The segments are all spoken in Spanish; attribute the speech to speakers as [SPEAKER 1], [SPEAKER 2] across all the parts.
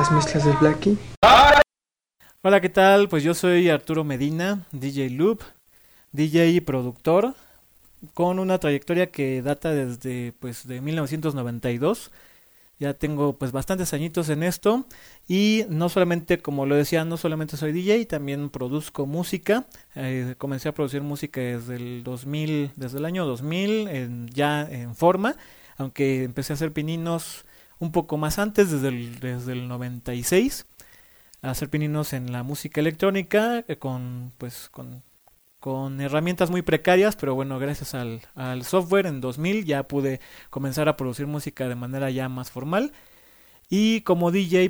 [SPEAKER 1] las mezclas del Blackie.
[SPEAKER 2] Hola, ¿qué tal? Pues yo soy Arturo Medina, DJ Loop, DJ y productor, con una trayectoria que data desde de 1992. Ya tengo pues bastantes añitos en esto y no solamente, como lo decía, no solamente soy DJ, también produzco música. Comencé a producir música desde el 2000, desde el año 2000, ya en forma, aunque empecé a hacer pininos un poco más antes, desde el 96, a hacer pininos en la música electrónica con herramientas muy precarias, pero bueno, gracias al software en 2000 ya pude comenzar a producir música de manera ya más formal. Y como DJ,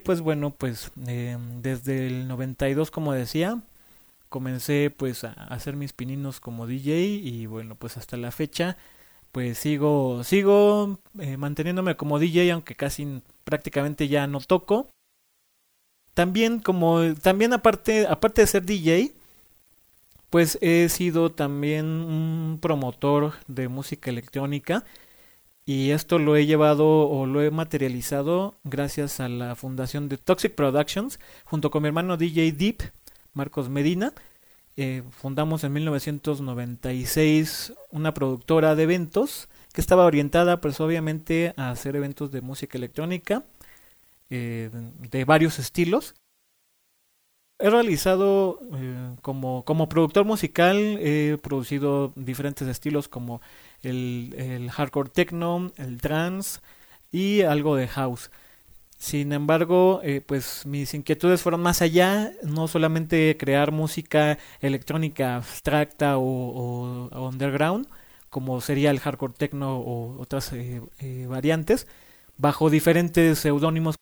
[SPEAKER 2] desde el 92, como decía, comencé pues a hacer mis pininos como DJ y bueno, pues hasta la fecha pues sigo manteniéndome como DJ, aunque casi prácticamente ya no toco. También aparte de ser DJ, pues he sido también un promotor de música electrónica y esto lo he llevado o lo he materializado gracias a la fundación de Toxic Productions junto con mi hermano DJ Deep, Marcos Medina. Fundamos en 1996 una productora de eventos que estaba orientada pues obviamente a hacer eventos de música electrónica de varios estilos. He realizado como productor musical, he producido diferentes estilos como el hardcore techno, el trance y algo de house. Sin embargo, pues mis inquietudes fueron más allá, no solamente crear música electrónica abstracta o underground, como sería el hardcore techno o otras variantes, bajo diferentes seudónimos.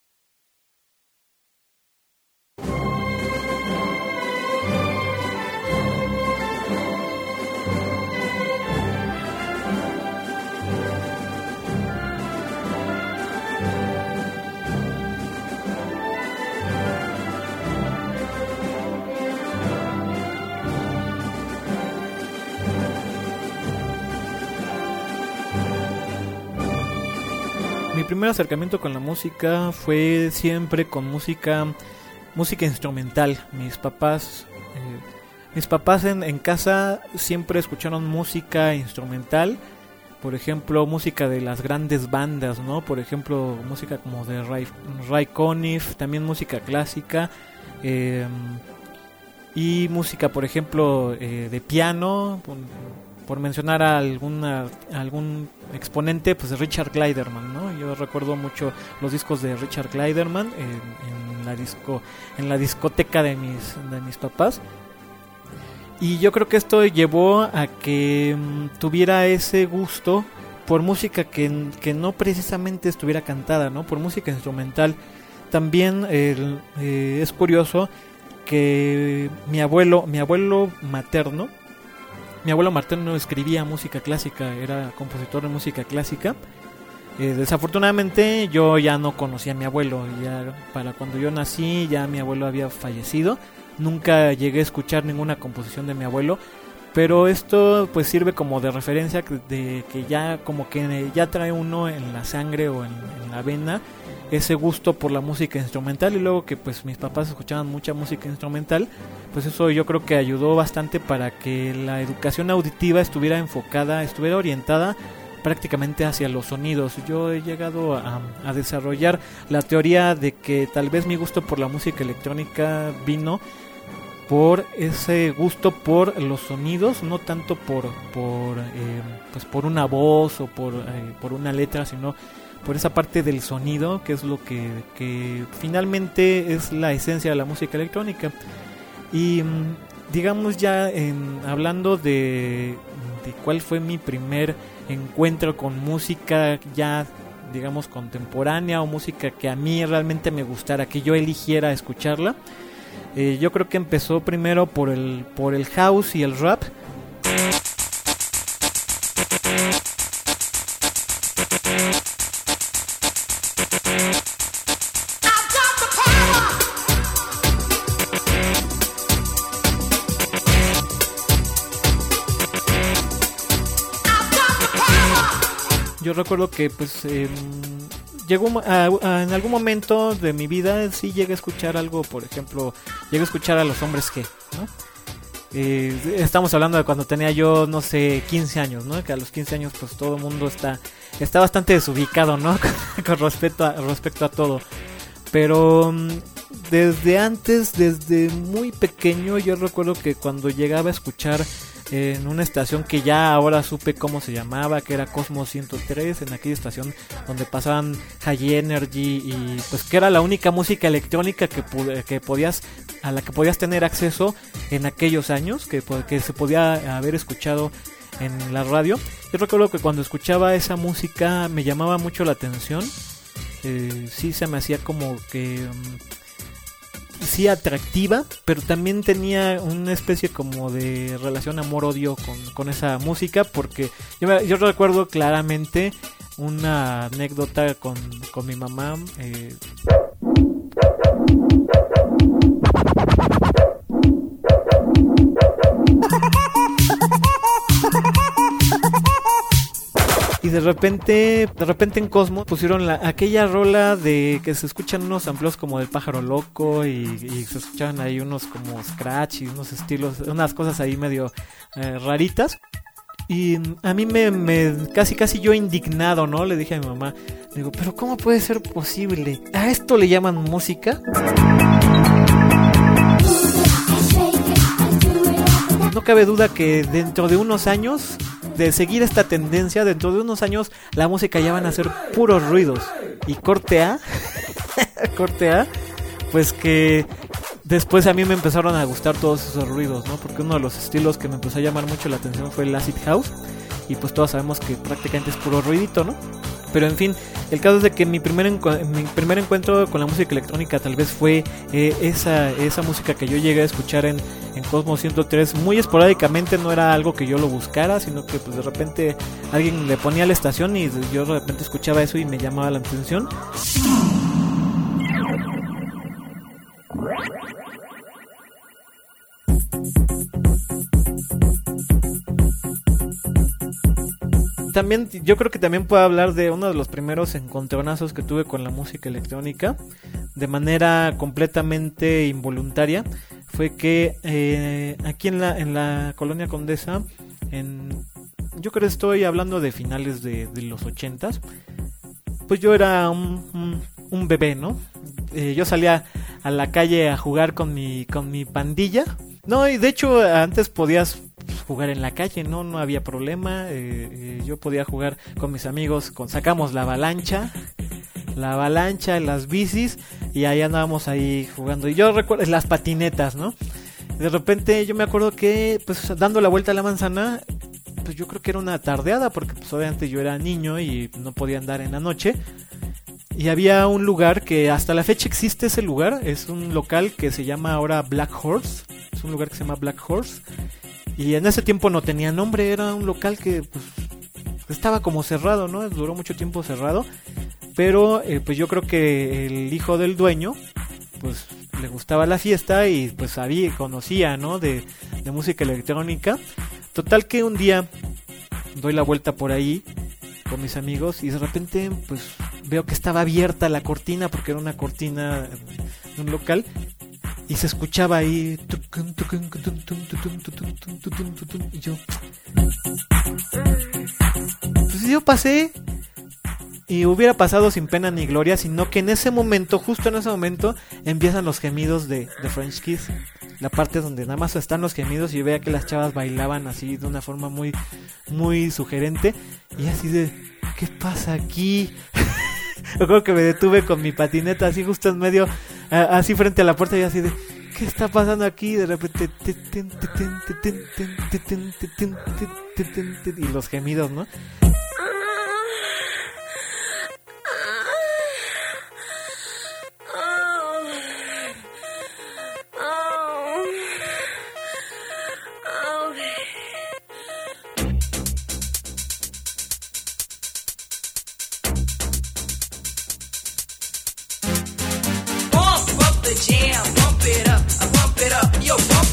[SPEAKER 2] Mi primer acercamiento con la música fue siempre con música instrumental. Mis papás en casa siempre escucharon música instrumental, por ejemplo, música de las grandes bandas, ¿no? Por ejemplo, música como de Ray Conniff, también música clásica, y música, por ejemplo, de piano, por mencionar a algún exponente, pues Richard Clayderman, ¿no? Yo recuerdo mucho los discos de Richard Clayderman en la discoteca de mis papás. Y yo creo que esto llevó a que tuviera ese gusto por música que no precisamente estuviera cantada, ¿no? Por música instrumental. También es curioso que mi abuelo materno escribía música clásica, era compositor de música clásica. Desafortunadamente yo ya no conocía a mi abuelo, ya para cuando yo nací ya mi abuelo había fallecido. Nunca llegué a escuchar ninguna composición de mi abuelo, pero esto pues sirve como de referencia de que ya como que ya trae uno en la sangre o en la vena ese gusto por la música instrumental, y luego que pues mis papás escuchaban mucha música instrumental, pues eso yo creo que ayudó bastante para que la educación auditiva estuviera orientada prácticamente hacia los sonidos. Yo he llegado a desarrollar la teoría de que tal vez mi gusto por la música electrónica vino por ese gusto por los sonidos, no tanto por una voz o por una letra, sino por esa parte del sonido, que es lo que finalmente es la esencia de la música electrónica. Y digamos ya hablando de cuál fue mi primer encuentro con música ya digamos contemporánea o música que a mí realmente me gustara, que yo eligiera escucharla, yo creo que empezó primero por el house y el rap. Yo recuerdo que pues en algún momento de mi vida sí llegué a escuchar algo, por ejemplo, llegué a escuchar a Los Hombres G, ¿no? Estamos hablando de cuando tenía yo, no sé, 15 años, ¿no? Que a los 15 años pues todo el mundo está bastante desubicado, ¿no? Con respecto a todo. Pero desde antes, desde muy pequeño, yo recuerdo que cuando llegaba a escuchar en una estación que ya ahora supe cómo se llamaba, que era Cosmos 103, en aquella estación donde pasaban High Energy y pues que era la única música electrónica a la que podías tener acceso en aquellos años, que se podía haber escuchado en la radio. Yo recuerdo que cuando escuchaba esa música me llamaba mucho la atención, sí se me hacía como que sí atractiva, pero también tenía una especie como de relación amor-odio con esa música, porque yo recuerdo claramente una anécdota con mi mamá. Y de repente en Cosmo pusieron aquella rola de que se escuchan unos sampleos como del Pájaro Loco y se escuchaban ahí unos como scratch y unos estilos, unas cosas ahí medio raritas. Y a mí me casi yo indignado, ¿no? Le dije a mi mamá, digo, pero ¿cómo puede ser posible? ¿A esto le llaman música? No cabe duda que dentro de unos años, de seguir esta tendencia, dentro de unos años la música ya van a ser puros ruidos. Y corte A, pues que después a mí me empezaron a gustar todos esos ruidos, ¿no? Porque uno de los estilos que me empezó a llamar mucho la atención fue el acid house. Y pues todos sabemos que prácticamente es puro ruidito, ¿no? Pero en fin, el caso es de que mi primer encuentro con la música electrónica tal vez fue esa música que yo llegué a escuchar en Cosmos 103 muy esporádicamente. No era algo que yo lo buscara, sino que pues de repente alguien le ponía la estación y yo de repente escuchaba eso y me llamaba la atención. También, yo creo que también puedo hablar de uno de los primeros encontronazos que tuve con la música electrónica de manera completamente involuntaria. Fue que aquí en la Colonia Condesa, yo creo que estoy hablando de finales de los 80s, pues yo era un bebé, ¿no? Yo salía a la calle a jugar con mi pandilla. No, y de hecho antes podías jugar en la calle, no había problema. Yo podía jugar con mis amigos, sacamos la avalancha, las bicis, y ahí andábamos ahí jugando. Y yo recuerdo las patinetas, ¿no? De repente yo me acuerdo que pues dando la vuelta a la manzana, pues yo creo que era una tardeada, porque pues obviamente yo era niño y no podía andar en la noche. Y había un lugar que hasta la fecha existe ese lugar, es un local que se llama ahora Black Horse, es un lugar que se llama Black Horse. Y en ese tiempo no tenía nombre, era un local que pues estaba como cerrado, ¿no? Duró mucho tiempo cerrado, pero pues yo creo que el hijo del dueño pues le gustaba la fiesta y pues conocía, ¿no? de música electrónica. Total que un día doy la vuelta por ahí con mis amigos y de repente pues veo que estaba abierta la cortina, porque era una cortina de un local, y se escuchaba ahí y yo pasé y hubiera pasado sin pena ni gloria, sino que en ese momento, justo en ese momento, empiezan los gemidos de French Kiss, la parte donde nada más están los gemidos, y veía que las chavas bailaban así de una forma muy muy sugerente, y así de ¿qué pasa aquí? Yo creo que me detuve con mi patineta así justo en medio, así frente a la puerta, y así de ¿qué está pasando aquí? Y de repente y los gemidos, ¿no?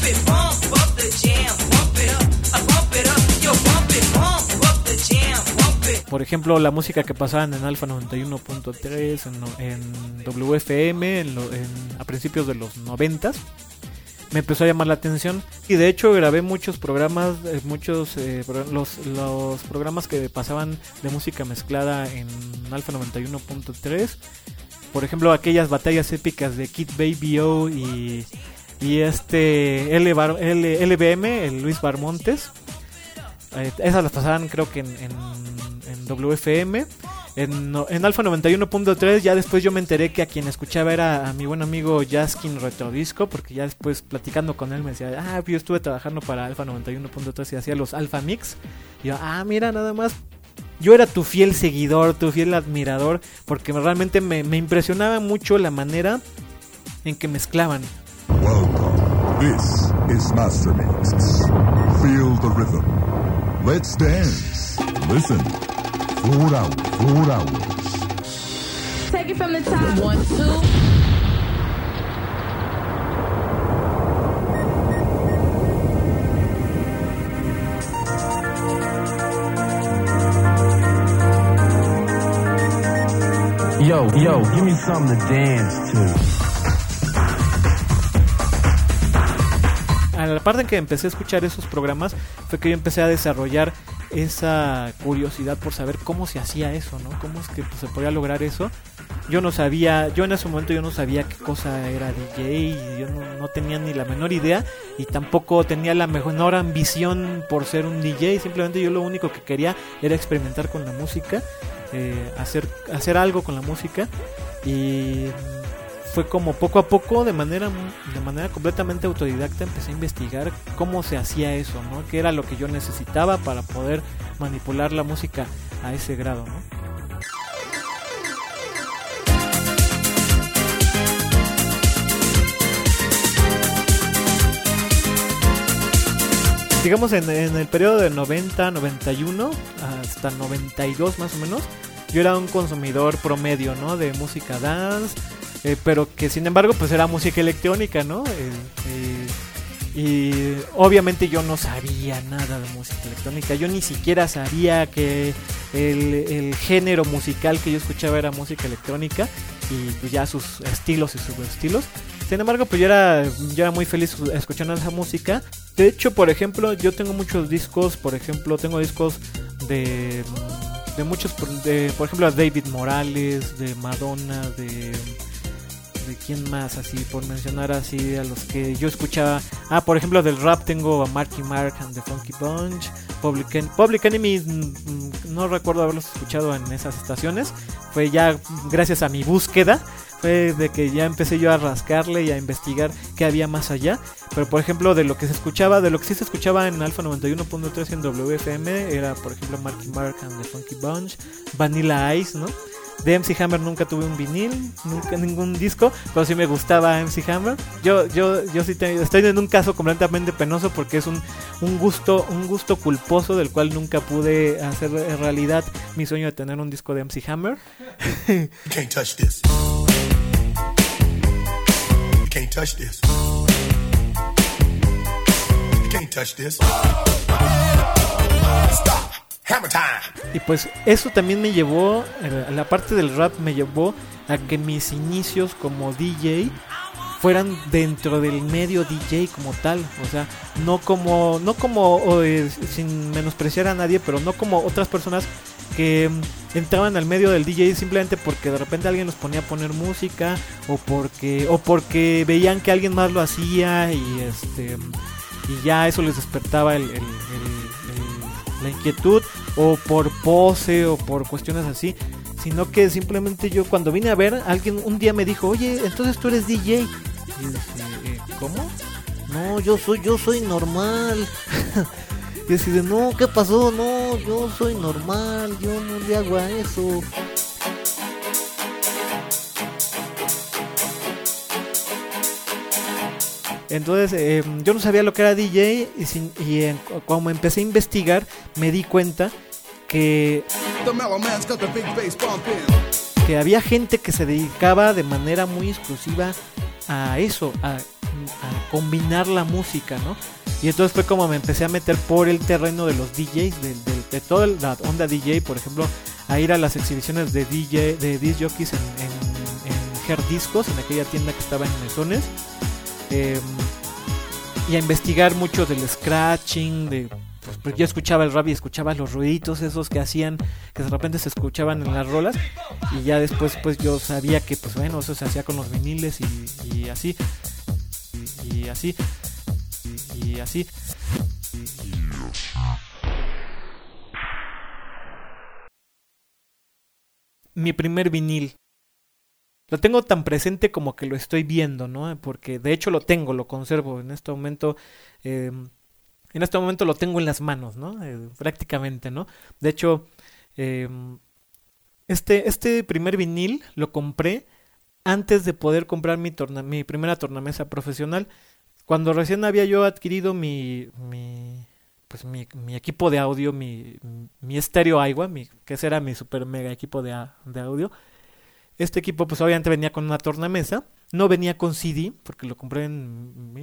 [SPEAKER 1] Jam, bump it up, yo, bump it, bump up the jam, bump
[SPEAKER 2] por ejemplo, la música que pasaban en Alfa 91.3, en WFM, a principios de los 90s, me empezó a llamar la atención. Y de hecho grabé muchos programas, los programas que pasaban de música mezclada en Alfa 91.3. Por ejemplo, aquellas batallas épicas de Kid Baby O y LBM, el Luis Barmontes. Esas las pasaban creo que en WFM. En Alfa 91.3 ya después yo me enteré que a quien escuchaba era a mi buen amigo Jaskin Retrodisco, porque ya después platicando con él me decía, yo estuve trabajando para Alfa 91.3 y hacía los Alfa Mix. Y yo, mira, nada más. Yo era tu fiel seguidor, tu fiel admirador, porque realmente me impresionaba mucho la manera en que mezclaban.
[SPEAKER 1] Welcome. This is Master Mix. Feel the rhythm. Let's dance. Listen. 4 hours.
[SPEAKER 3] Take it from the top. 1, 2.
[SPEAKER 4] Yo, give me something to dance to.
[SPEAKER 2] A la parte en que empecé a escuchar esos programas fue que yo empecé a desarrollar esa curiosidad por saber cómo se hacía eso, ¿no? Cómo es que se podía lograr eso. Yo en ese momento yo no sabía qué cosa era DJ, y yo no tenía ni la menor idea, y tampoco tenía la menor ambición por ser un DJ. Simplemente yo lo único que quería era experimentar con la música, hacer algo con la música, y fue como poco a poco, de manera completamente autodidacta, empecé a investigar cómo se hacía eso, ¿no? Qué era lo que yo necesitaba para poder manipular la música a ese grado, ¿no? Digamos en el periodo de 90, 91 hasta 92 más o menos, yo era un consumidor promedio, ¿no? De música dance, pero que sin embargo pues era música electrónica, ¿no? Y obviamente yo no sabía nada de música electrónica. Yo ni siquiera sabía que el género musical que yo escuchaba era música electrónica, y pues ya sus estilos y subestilos. Sin embargo, pues yo era muy feliz escuchando esa música. De hecho, por ejemplo, yo tengo muchos discos. Por ejemplo, tengo discos de muchos, por ejemplo, a David Morales, de Madonna, de quién más, así por mencionar así a los que yo escuchaba. Por ejemplo, del rap tengo a Marky Mark and the Funky Bunch, Public Enemy. No recuerdo haberlos escuchado en esas estaciones. Fue ya gracias a mi búsqueda, fue de que ya empecé yo a rascarle y a investigar qué había más allá. Pero por ejemplo, de lo que sí se escuchaba en Alfa 91.3 y en WFM era, por ejemplo, Marky Mark and the Funky Bunch, Vanilla Ice, ¿no? De MC Hammer nunca tuve un vinil, nunca ningún disco, pero sí me gustaba MC Hammer. Yo sí estoy en un caso completamente penoso, porque es un gusto culposo del cual nunca pude hacer realidad mi sueño de tener un disco de MC Hammer.
[SPEAKER 5] You can't touch this. You can't touch this. You can't touch this. Stop. Hammer time.
[SPEAKER 2] Y pues eso también me llevó, la parte del rap me llevó a que mis inicios como DJ fueran dentro del medio DJ como tal. O sea, no como sin menospreciar a nadie, pero no como otras personas que entraban al medio del DJ simplemente porque de repente alguien los ponía a poner música, o porque veían que alguien más lo hacía, y ya eso les despertaba la inquietud, o por pose, o por cuestiones así. Sino que simplemente yo, cuando vine a ver, alguien un día me dijo: oye, entonces tú eres DJ. Y yo dije, ¿cómo? No, yo soy normal. Y así de, no, ¿qué pasó? No, yo soy normal, yo no le hago a eso. Entonces yo no sabía lo que era DJ, y como empecé a investigar me di cuenta que había gente que se dedicaba de manera muy exclusiva a eso, a combinar la música, ¿no? Y entonces fue como me empecé a meter por el terreno de los DJs, de toda la onda DJ. Por ejemplo, a ir a las exhibiciones de disc jockeys en Her Discos, en aquella tienda que estaba en Mesones, y a investigar mucho del scratching, pues, porque yo escuchaba el rap y escuchaba los ruiditos esos que hacían, que de repente se escuchaban en las rolas, y ya después pues yo sabía que pues bueno, eso se hacía con los viniles y así. Mi primer vinil. Lo tengo tan presente como que lo estoy viendo, ¿no? Porque de hecho lo conservo en este momento. En este momento lo tengo en las manos, ¿no? Prácticamente, ¿no? De hecho, este primer vinil lo compré antes de poder comprar mi primera tornamesa profesional. Cuando recién había yo adquirido mi equipo de audio, mi estéreo Aiwa, que ese era mi super mega equipo de audio. Este equipo pues obviamente venía con una tornamesa, no venía con CD, porque lo compré en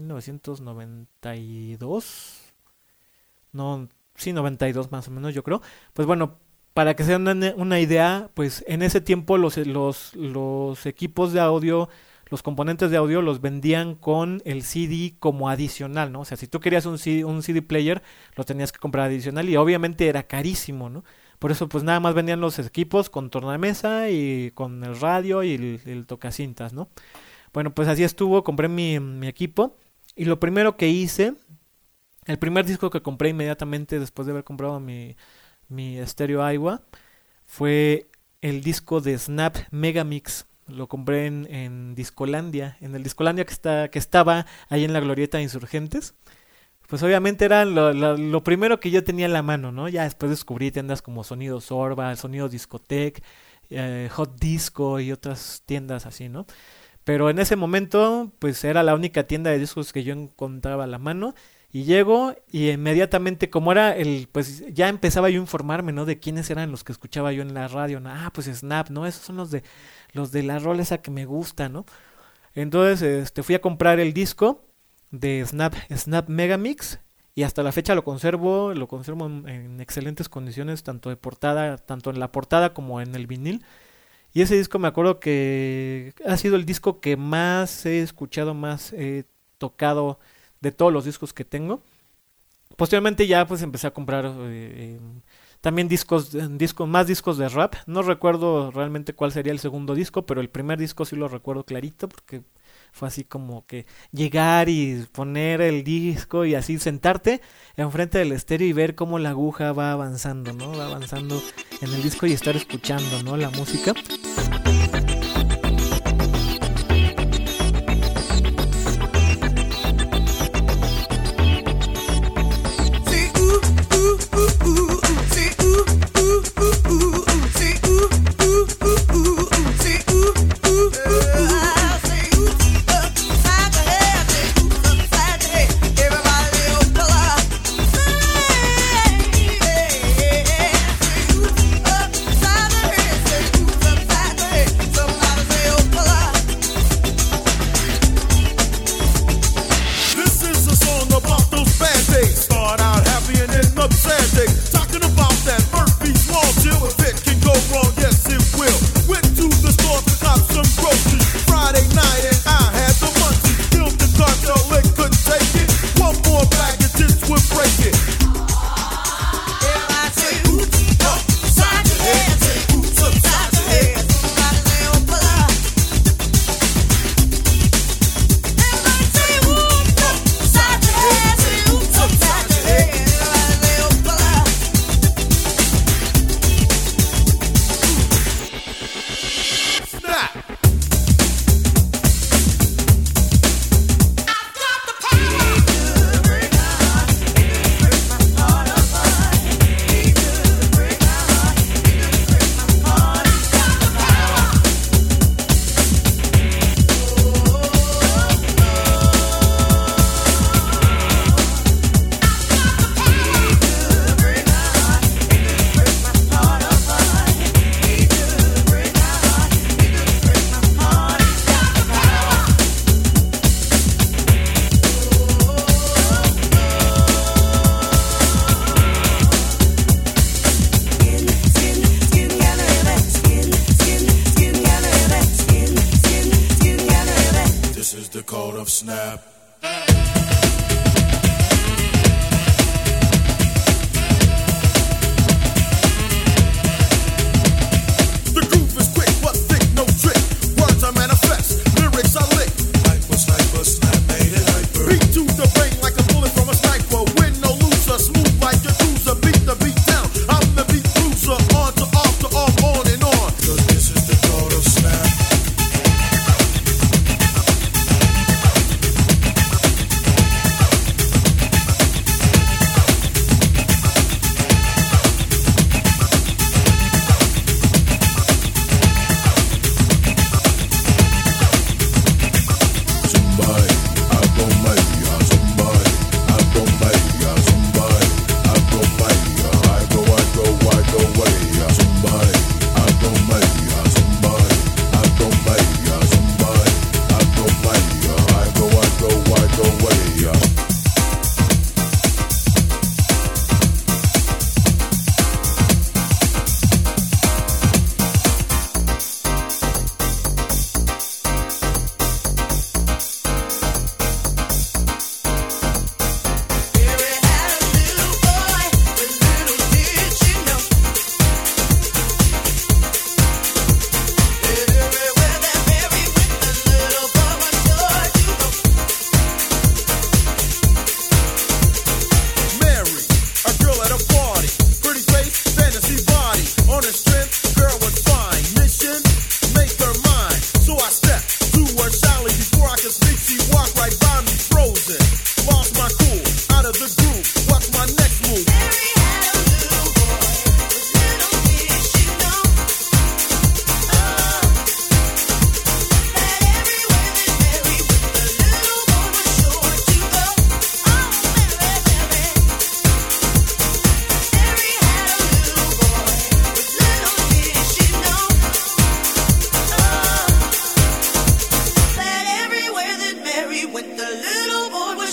[SPEAKER 2] 1992, no, sí, 92 más o menos yo creo. Pues bueno, para que se den una idea, pues en ese tiempo los equipos de audio, los componentes de audio los vendían con el CD como adicional, ¿no? O sea, si tú querías un CD player, lo tenías que comprar adicional y obviamente era carísimo, ¿no? Por eso pues nada más vendían los equipos con tornamesa y con el radio y el tocacintas, ¿no? Bueno, pues así estuvo, compré mi equipo y lo primero que hice, el primer disco que compré inmediatamente después de haber comprado mi estéreo Aiwa, fue el disco de Snap Megamix. Lo compré en Discolandia, en el Discolandia que estaba ahí en la Glorieta de Insurgentes. Pues obviamente era lo primero que yo tenía en la mano, ¿no? Ya después descubrí tiendas como Sonido Sorba, Sonido Discotec, Hot Disco y otras tiendas así, ¿no? Pero en ese momento, pues era la única tienda de discos que yo encontraba a la mano. Y llego y inmediatamente, como era pues ya empezaba yo a informarme, ¿no? De quiénes eran los que escuchaba yo en la radio, ¿no? Ah, pues Snap, ¿no? Esos son los de la rola esa que me gusta, ¿no? Entonces, fui a comprar el disco de Snap Megamix y hasta la fecha lo conservo en excelentes condiciones, tanto en la portada como en el vinil. Y ese disco me acuerdo que ha sido el disco que más he escuchado, más he tocado de todos los discos que tengo. Posteriormente ya pues empecé a comprar también más discos de rap. No recuerdo realmente cuál sería el segundo disco, pero el primer disco sí lo recuerdo clarito porque fue así como que llegar y poner el disco y así sentarte enfrente del estéreo y ver cómo la aguja va avanzando, ¿no? Va avanzando en el disco y estar escuchando, ¿no? La música.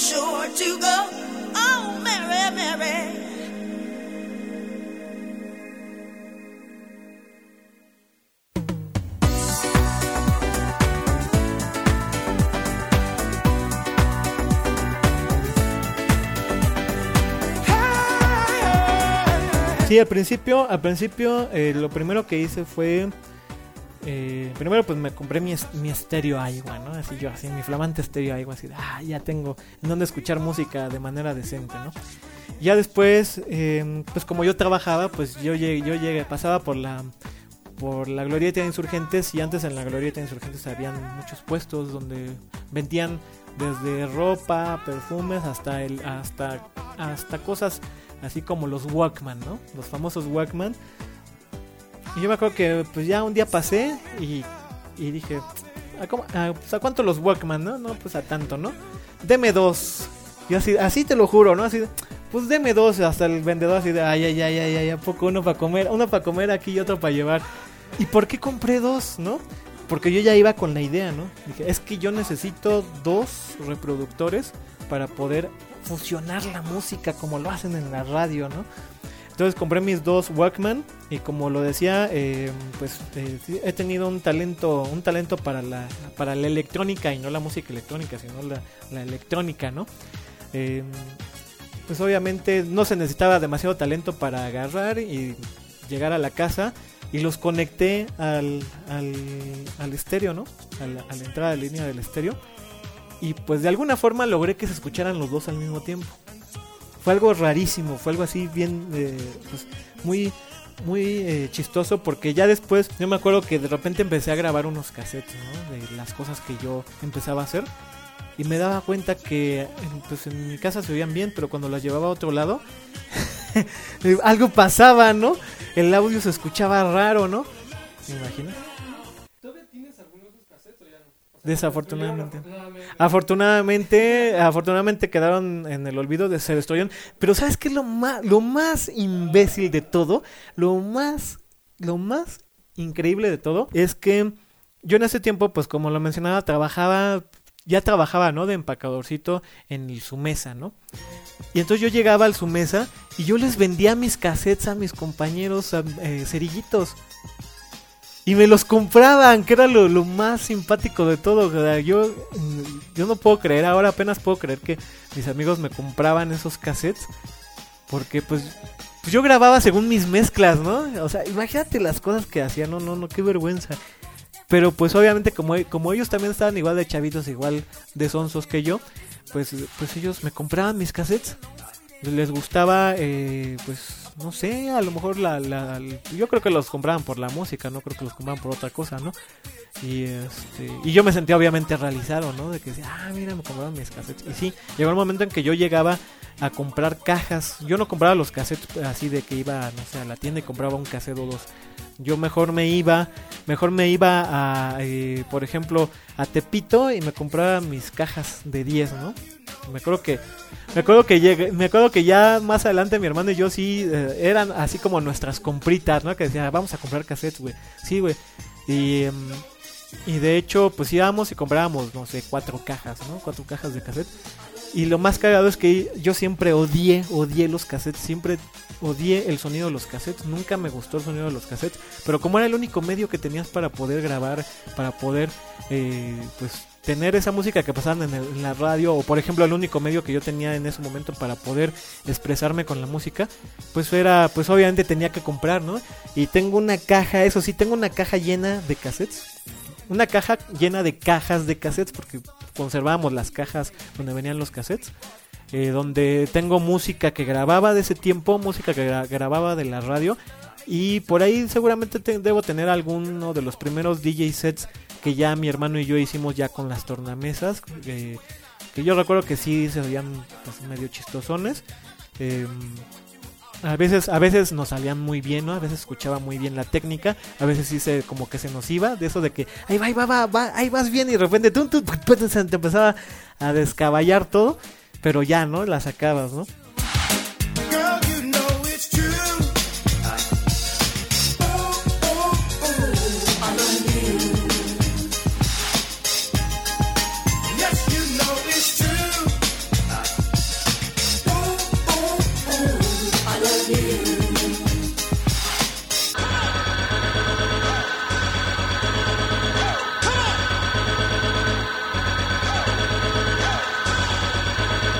[SPEAKER 6] sure to go. Oh, Mary, Mary.
[SPEAKER 2] Sí, al principio lo primero que hice fue primero pues me compré mi estéreo Aiwa, ¿no? Así yo, así mi flamante estéreo Aiwa, así de, ya tengo en donde escuchar música de manera decente, ¿no? Ya después, pues como yo trabajaba, pues yo llegué, pasaba por la Glorieta de Insurgentes, y antes en la Glorieta de Insurgentes habían muchos puestos donde vendían desde ropa, perfumes, hasta cosas así como los Walkman, ¿no? Los famosos Walkman. Y yo me acuerdo que pues ya un día pasé y dije, ¿a cuánto los Walkman, no? No, pues a tanto, ¿no? Deme 2. Y así te lo juro, ¿no? Así de, pues deme 2, hasta el vendedor así de, ay, ¿a poco uno para comer aquí y otro para llevar? ¿Y por qué compré 2, no? Porque yo ya iba con la idea, ¿no? Dije, es que yo necesito 2 reproductores para poder fusionar la música como lo hacen en la radio, ¿no? Entonces compré mis 2 Walkman y como lo decía, pues he tenido un talento para la electrónica, y no la música electrónica, sino la electrónica, ¿no? Pues obviamente no se necesitaba demasiado talento para agarrar y llegar a la casa, y los conecté al estéreo, ¿no? A la entrada de línea del estéreo, y pues de alguna forma logré que se escucharan los 2 al mismo tiempo. Fue algo rarísimo, fue algo así bien, pues muy chistoso, porque ya después yo me acuerdo que de repente empecé a grabar unos cassettes, ¿no? De las cosas que yo empezaba a hacer, y me daba cuenta que pues en mi casa se oían bien, pero cuando las llevaba a otro lado algo pasaba, ¿no? El audio se escuchaba raro, ¿no? ¿Me imaginas?
[SPEAKER 7] ¿Todavía tienes algunos de esos cassettes o ya no? O sea,
[SPEAKER 2] desafortunadamente. Afortunadamente quedaron en el olvido, se destruyeron. Pero ¿sabes qué es lo más imbécil de todo? Lo más increíble de todo es que yo en ese tiempo, pues como lo mencionaba, ya trabajaba, ¿no? De empacadorcito en su mesa, ¿no? Y entonces yo llegaba a su mesa y yo les vendía mis cassettes a mis compañeros cerillitos. Y me los compraban, que era lo más simpático de todo. O sea, yo no puedo creer, ahora apenas puedo creer que mis amigos me compraban esos cassettes. Porque pues yo grababa según mis mezclas, ¿no? O sea, imagínate las cosas que hacían, no, qué vergüenza. Pero pues obviamente como ellos también estaban igual de chavitos, igual de sonsos que yo, pues ellos me compraban mis cassettes. Les gustaba, pues no sé, a lo mejor yo creo que los compraban por la música, no creo que los compraban por otra cosa, ¿no? Y yo me sentía obviamente realizado, ¿no? De que decía, mira, me compraban mis cassettes. Y sí, llegó el momento en que yo llegaba a comprar cajas. Yo no compraba los cassettes así de que iba, no sé, a la tienda y compraba un cassette o 2. Yo mejor me iba a, por ejemplo, a Tepito y me compraba mis cajas de 10, ¿no? Me acuerdo que ya más adelante mi hermano y yo sí eran así como nuestras compritas, ¿no? Que decían, vamos a comprar cassettes, güey. Sí, güey. Y de hecho, pues íbamos y comprábamos, no sé, 4 cajas, ¿no? 4 cajas de cassette. Y lo más cagado es que yo siempre odié los cassettes, siempre odié el sonido de los cassettes, nunca me gustó el sonido de los cassettes, pero como era el único medio que tenías para poder grabar, para poder pues tener esa música que pasaban en la radio, o por ejemplo el único medio que yo tenía en ese momento para poder expresarme con la música, pues obviamente tenía que comprar, ¿no? Y tengo una caja, eso sí, tengo una caja llena de cassettes, una caja llena de cajas de cassettes, porque conservábamos las cajas donde venían los cassettes, donde tengo música que grababa de ese tiempo, música que grababa de la radio, y por ahí seguramente debo tener alguno de los primeros DJ sets que ya mi hermano y yo hicimos ya con las tornamesas, que yo recuerdo que sí se veían pues, medio chistosones. A veces nos salían muy bien, ¿no? A veces escuchaba muy bien la técnica, a veces sí como que se nos iba, de eso de que ahí vas bien, y de repente se te empezaba a descaballar todo, pero ya, ¿no? La sacabas, ¿no?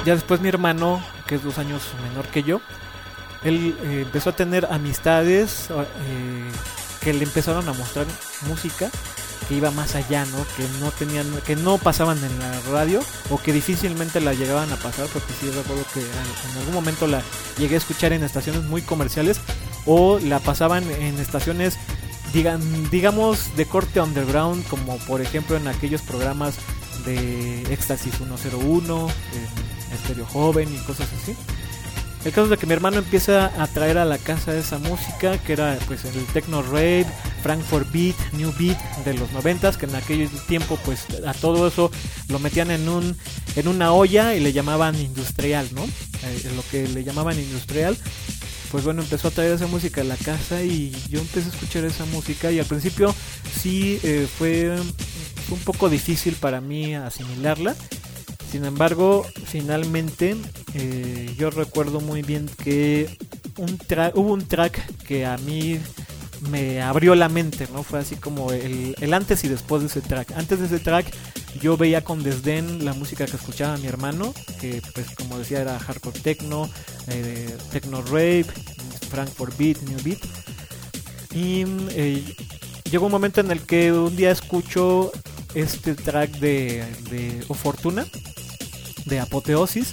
[SPEAKER 2] Ya después mi hermano, que es 2 años menor que yo, él empezó a tener amistades que le empezaron a mostrar música que iba más allá, ¿no? Que no pasaban en la radio o que difícilmente la llegaban a pasar, porque sí recuerdo que en algún momento la llegué a escuchar en estaciones muy comerciales o la pasaban en estaciones digamos de corte underground, como por ejemplo en aquellos programas de Éxtasis 101, Estéreo Joven y cosas así. El caso es de que mi hermano empieza a traer a la casa esa música, que era pues el techno rave, Frankfurt Beat, New Beat de los 90s, que en aquel tiempo pues a todo eso lo metían en una olla y le llamaban industrial, ¿no? Lo que le llamaban industrial. Pues bueno, empezó a traer esa música a la casa y yo empecé a escuchar esa música y al principio sí fue un poco difícil para mí asimilarla. Sin embargo, finalmente yo recuerdo muy bien que hubo un track que a mí me abrió la mente, ¿no? Fue así como el antes y después de ese track. Antes de ese track yo veía con desdén la música que escuchaba mi hermano, que pues como decía era hardcore techno, techno rave, Frankfurt Beat, New Beat. Y llegó un momento en el que un día escucho este track de O Fortuna, de Apoteosis.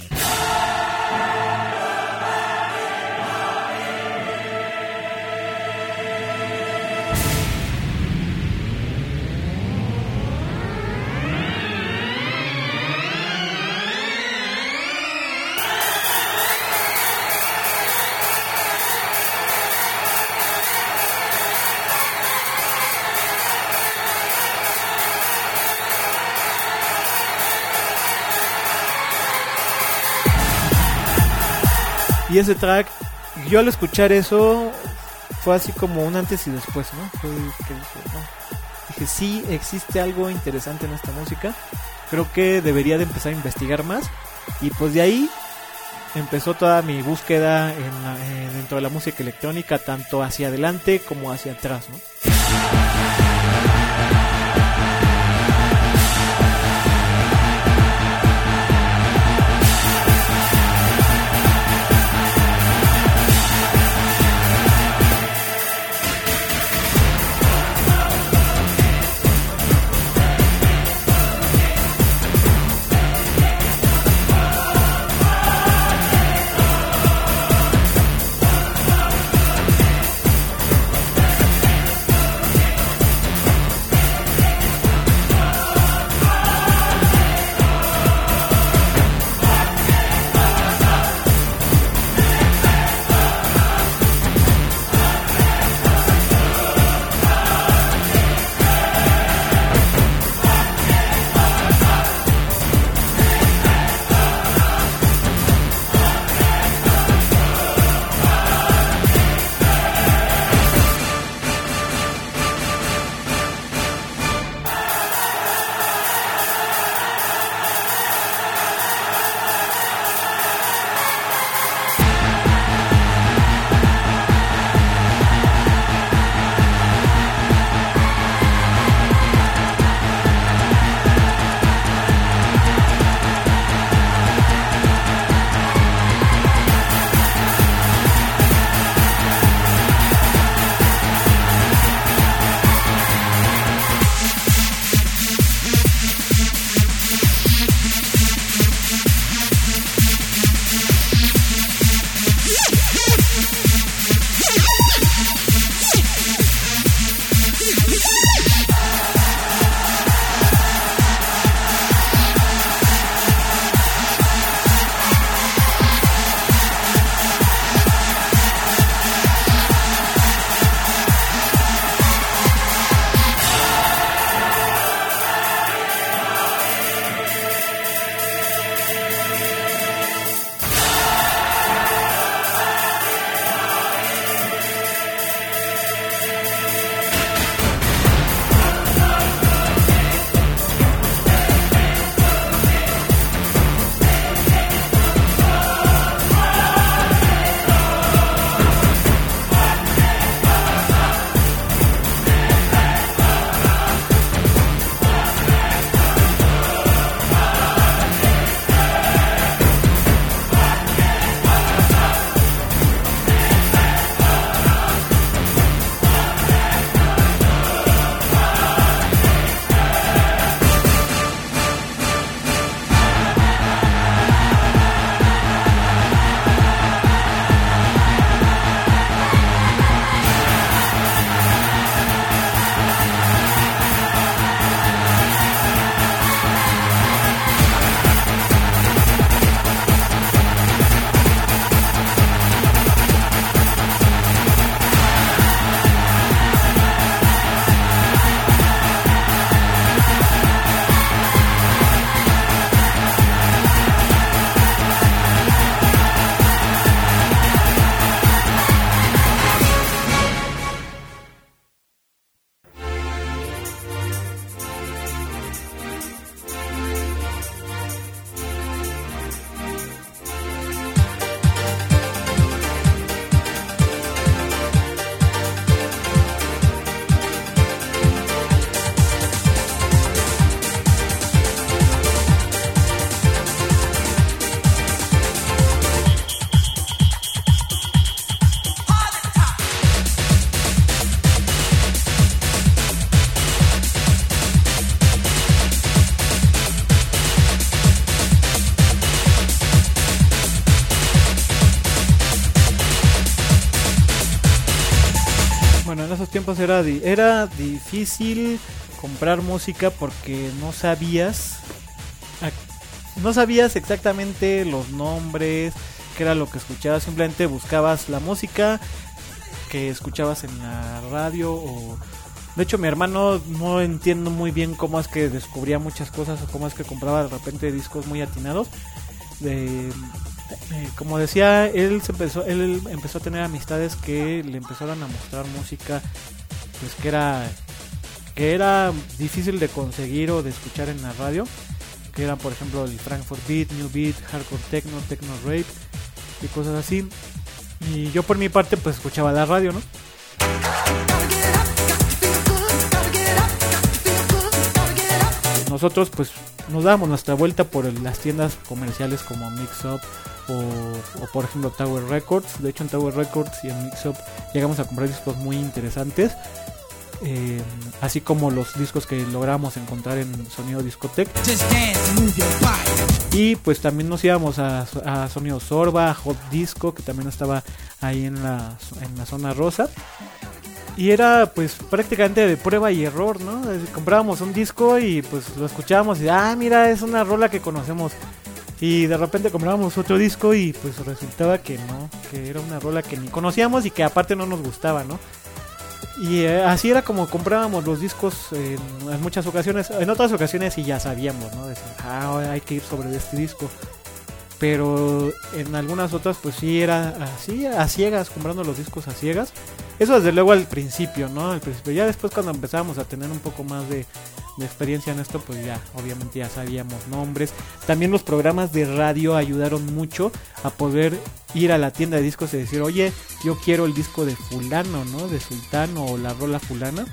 [SPEAKER 2] Y ese track, yo al escuchar eso, fue así como un antes y después, ¿no? Dije, sí, existe algo interesante en esta música. Creo que debería de empezar a investigar más. Y pues de ahí empezó toda mi búsqueda dentro de la música electrónica, tanto hacia adelante como hacia atrás, ¿no? tiempos era difícil comprar música porque no sabías exactamente los nombres, qué era lo que escuchabas, simplemente buscabas la música que escuchabas en la radio o... De hecho, mi hermano no entiendo muy bien cómo es que descubría muchas cosas o cómo es que compraba de repente discos muy atinados. Como decía, él empezó a tener amistades que le empezaron a mostrar música pues que era difícil de conseguir o de escuchar en la radio, que eran por ejemplo el Frankfurt Beat, New Beat, Hardcore Techno, Techno Rave y cosas así. Y yo por mi parte pues escuchaba la radio, ¿no? Nosotros pues nos dábamos nuestra vuelta por las tiendas comerciales como Mix Up o por ejemplo Tower Records. De hecho en Tower Records y en Mix Up llegamos a comprar discos muy interesantes, así como los discos que logramos encontrar en Sonido Discotech. Y pues también nos íbamos a Sonido Sorba, a Hot Disco, que también estaba ahí en la zona rosa. Y era pues prácticamente de prueba y error, ¿no? Comprábamos un disco y pues lo escuchábamos y mira, es una rola que conocemos. Y de repente comprábamos otro disco y pues resultaba que no, que era una rola que ni conocíamos y que aparte no nos gustaba, ¿no? Y así era como comprábamos los discos en muchas ocasiones. En otras ocasiones sí ya sabíamos, ¿no? Decían, hay que ir sobre este disco. Pero en algunas otras pues sí era así, a ciegas, comprando los discos a ciegas. Eso desde luego al principio, ¿no? Al principio. Ya después cuando empezábamos a tener un poco más de experiencia en esto, pues ya obviamente ya sabíamos nombres. También los programas de radio ayudaron mucho a poder ir a la tienda de discos y decir, oye, yo quiero el disco de fulano, ¿no? De Sultán o la rola fulana.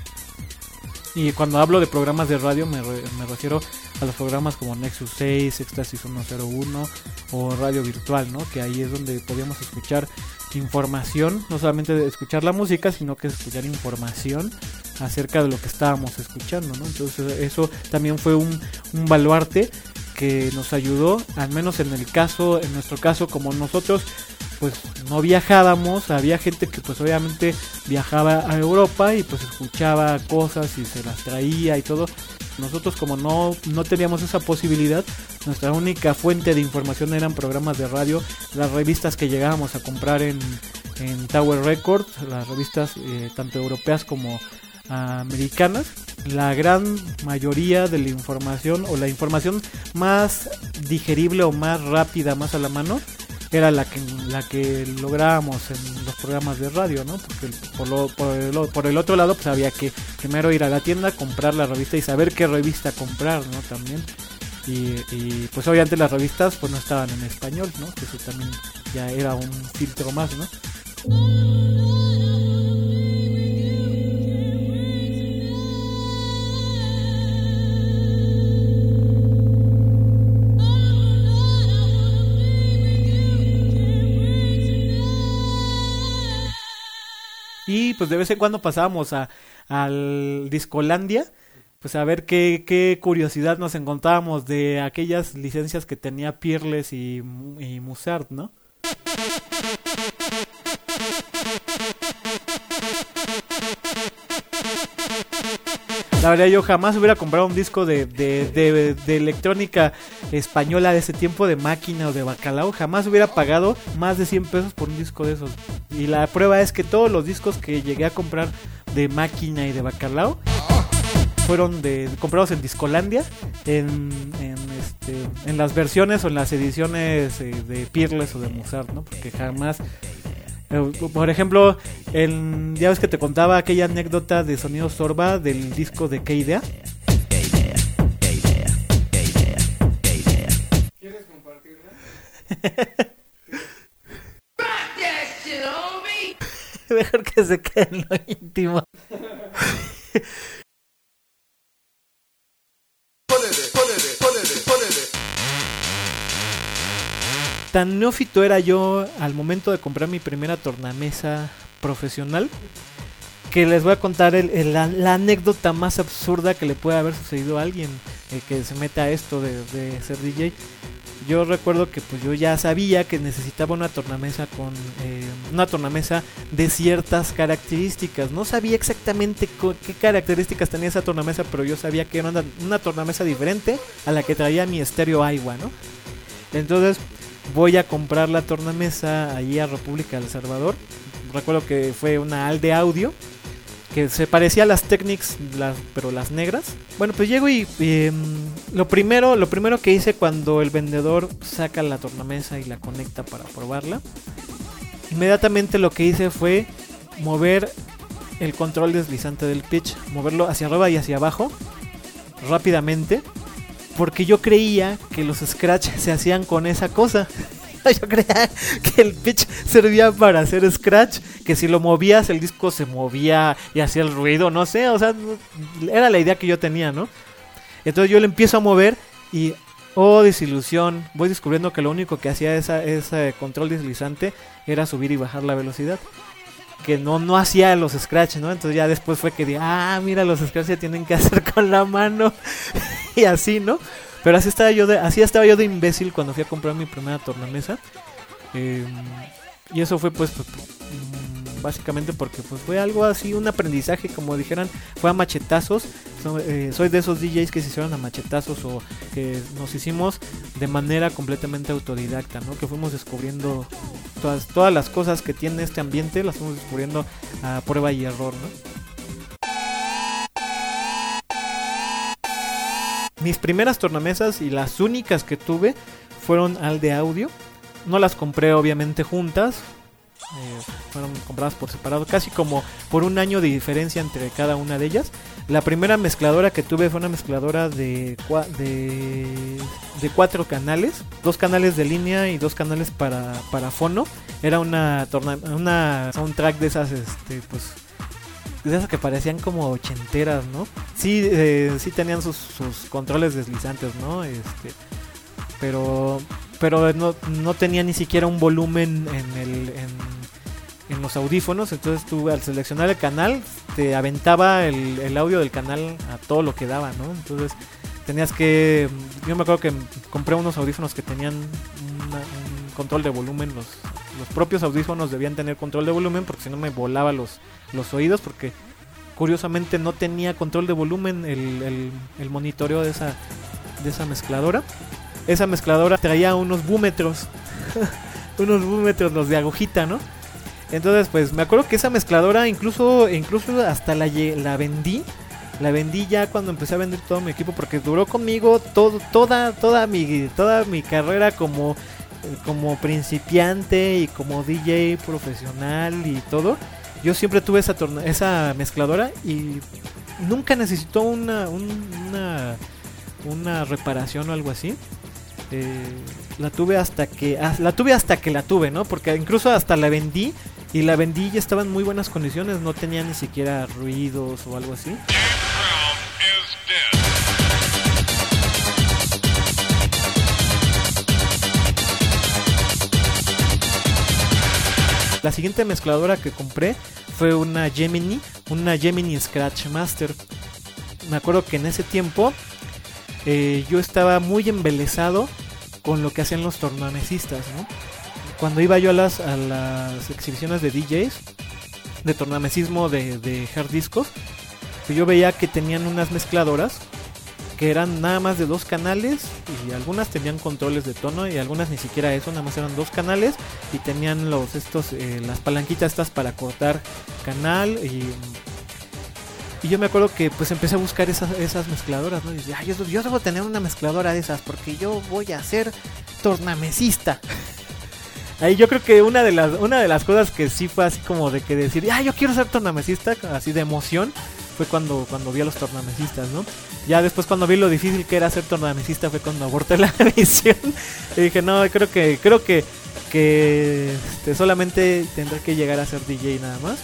[SPEAKER 2] Y cuando hablo de programas de radio me refiero a los programas como Nexus 6, Éxtasis 101 o Radio Virtual, ¿no? Que ahí es donde podíamos escuchar información, no solamente de escuchar la música, sino que escuchar información acerca de lo que estábamos escuchando, ¿no? Entonces eso también fue un baluarte que nos ayudó, al menos en nuestro caso, como nosotros pues no viajábamos, había gente que pues obviamente viajaba a Europa y pues escuchaba cosas y se las traía y todo. Nosotros como no teníamos esa posibilidad, nuestra única fuente de información eran programas de radio, las revistas que llegábamos a comprar en Tower Records, las revistas tanto europeas como americanas. La gran mayoría de la información o la información más digerible o más rápida, más a la mano, era la que lográbamos en los programas de radio, ¿no? Porque por el otro lado pues había que primero ir a la tienda, comprar la revista y saber qué revista comprar, ¿no? También y pues obviamente las revistas pues no estaban en español, ¿no? Que eso también ya era un filtro más, ¿no? Y pues de vez en cuando pasábamos al Discolandia, pues a ver qué curiosidad nos encontrábamos de aquellas licencias que tenía Peerless y Musart, ¿no? La verdad yo jamás hubiera comprado un disco de electrónica española de ese tiempo, de Máquina o de Bacalao. Jamás hubiera pagado más de 100 pesos por un disco de esos. Y la prueba es que todos los discos que llegué a comprar de Máquina y de Bacalao fueron comprados en Discolandia, en las versiones o en las ediciones de Peerless o de Musart, ¿no? Porque jamás... Por ejemplo, ya ves que te contaba aquella anécdota de Sonido Sorba del disco de ¿Qué idea?
[SPEAKER 7] ¿Quieres compartirla?
[SPEAKER 2] Mejor que se quede en lo íntimo. Tan neófito era yo al momento de comprar mi primera tornamesa profesional que les voy a contar la anécdota más absurda que le puede haber sucedido a alguien que se meta a esto de ser DJ. Yo recuerdo que pues yo ya sabía que necesitaba una tornamesa una tornamesa de ciertas características. No sabía exactamente qué características tenía esa tornamesa, pero yo sabía que era una tornamesa diferente a la que traía mi estéreo Aiwa, ¿no? Entonces voy a comprar la tornamesa allí a República del Salvador. Recuerdo que fue una Alde Audio, que se parecía a las Technics, pero las negras. Bueno, pues llego y lo primero que hice cuando el vendedor saca la tornamesa y la conecta para probarla, inmediatamente lo que hice fue mover el control deslizante del pitch, moverlo hacia arriba y hacia abajo rápidamente, porque yo creía que los scratch se hacían con esa cosa. Yo creía que el pitch servía para hacer scratch, que si lo movías el disco se movía y hacía el ruido, no sé, o sea, era la idea que yo tenía, ¿no? Entonces yo le empiezo a mover y, oh desilusión, voy descubriendo que lo único que hacía ese control deslizante era subir y bajar la velocidad, que no hacía los scratch, ¿no? Entonces ya después fue que dije, mira, los scratch se tienen que hacer con la mano y así, ¿no? Pero así estaba yo de imbécil cuando fui a comprar mi primera tornamesa. Y eso fue pues básicamente porque pues fue algo así, un aprendizaje, como dijeran, fue a machetazos. Soy de esos DJs que se hicieron a machetazos o que nos hicimos de manera completamente autodidacta, ¿no? Que fuimos descubriendo todas las cosas que tiene este ambiente, las fuimos descubriendo a prueba y error, ¿no? Mis primeras tornamesas y las únicas que tuve fueron Alde Audio. No las compré obviamente juntas, fueron compradas por separado, casi como por un año de diferencia entre cada una de ellas. La primera mezcladora que tuve fue una mezcladora de 4 canales, 2 canales de línea y 2 canales para fono. Era una soundtrack de esas, pues, de esas que parecían como ochenteras, ¿no? Sí, sí tenían sus controles deslizantes, ¿no? Pero no tenía ni siquiera un volumen en los audífonos. Entonces tú al seleccionar el canal te aventaba el audio del canal a todo lo que daba, ¿no? Entonces tenías que... Yo me acuerdo que compré unos audífonos que tenían un control de volumen. Los propios audífonos debían tener control de volumen, porque si no me volaba los oídos, porque curiosamente no tenía control de volumen el monitoreo de esa mezcladora. Esa mezcladora traía unos búmetros unos búmetros, los de agujita, ¿no? Entonces pues me acuerdo que esa mezcladora incluso hasta la vendí ya cuando empecé a vender todo mi equipo, porque duró conmigo toda mi carrera como principiante y como DJ profesional y todo. Yo siempre tuve esa mezcladora y nunca necesitó una reparación o algo así. La tuve hasta que la tuve, ¿no? Porque incluso hasta la vendí y ya estaba en muy buenas condiciones, no tenía ni siquiera ruidos o algo así. La siguiente mezcladora que compré fue una Gemini Scratch Master. Me acuerdo que en ese tiempo yo estaba muy embelesado con lo que hacían los tornamesistas, ¿no? Cuando iba yo a las exhibiciones de DJs, de tornamesismo de hard discos, pues yo veía que tenían unas mezcladoras que eran nada más de 2 canales, y algunas tenían controles de tono y algunas ni siquiera eso, nada más eran 2 canales y tenían las palanquitas estas para cortar canal. Y yo me acuerdo que pues empecé a buscar esas mezcladoras, ¿no? Y dije, yo debo tener una mezcladora de esas porque yo voy a ser tornamesista. Ahí yo creo que una de las cosas que sí fue así como de que decir, yo quiero ser tornamesista, así de emoción, fue cuando vi a los tornamesistas, ¿no? Ya después cuando vi lo difícil que era ser tornamesista fue cuando aborté la misión. Y dije, no, creo que solamente tendré que llegar a ser DJ nada más.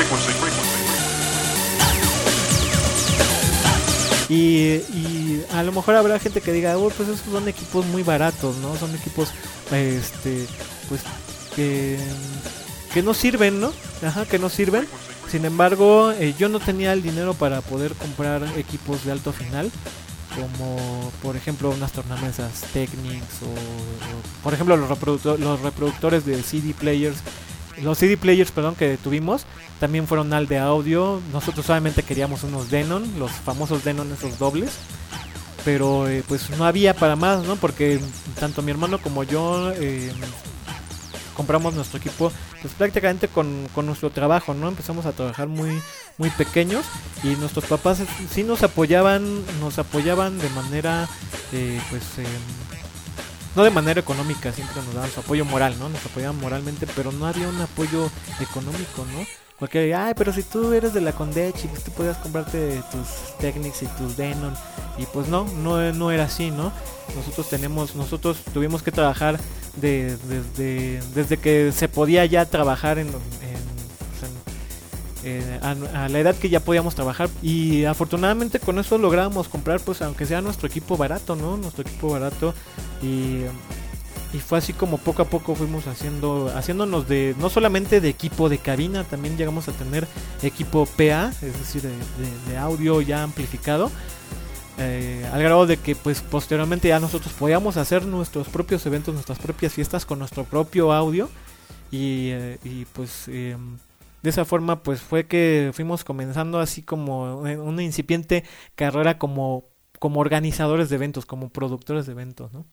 [SPEAKER 2] Y a lo mejor habrá gente que diga, pues esos son equipos muy baratos, ¿no? Son equipos pues que que no sirven, ¿no? Ajá, que no sirven. Sin embargo, yo no tenía el dinero para poder comprar equipos de alto final, como por ejemplo unas tornamesas Technics o por ejemplo los reproductores de CD players. Los CD players, perdón, que tuvimos también fueron al de audio. Nosotros solamente queríamos unos Denon, los famosos Denon, esos dobles. Pero pues no había para más, ¿no? Porque tanto mi hermano como yo compramos nuestro equipo pues prácticamente con nuestro trabajo, ¿no? Empezamos a trabajar muy pequeños y nuestros papás sí nos apoyaban de manera no de manera económica, siempre nos daban su apoyo moral, ¿no? Nos apoyaban moralmente, pero no había un apoyo económico, ¿no? Porque, pero si tú eres de la Condechi, pues tú podías comprarte tus Technics y tus Denon. Y pues no era así, ¿no? Nosotros tuvimos que trabajar desde que se podía ya trabajar a la edad que ya podíamos trabajar. Y afortunadamente con eso lográbamos comprar, pues aunque sea nuestro equipo barato, ¿no? Nuestro equipo barato. Y fue así como poco a poco fuimos haciéndonos no solamente de equipo de cabina, también llegamos a tener equipo PA, es decir, de audio ya amplificado, al grado de que pues posteriormente ya nosotros podíamos hacer nuestros propios eventos, nuestras propias fiestas con nuestro propio audio y pues de esa forma pues fue que fuimos comenzando así como una incipiente carrera como organizadores de eventos, como productores de eventos, ¿no?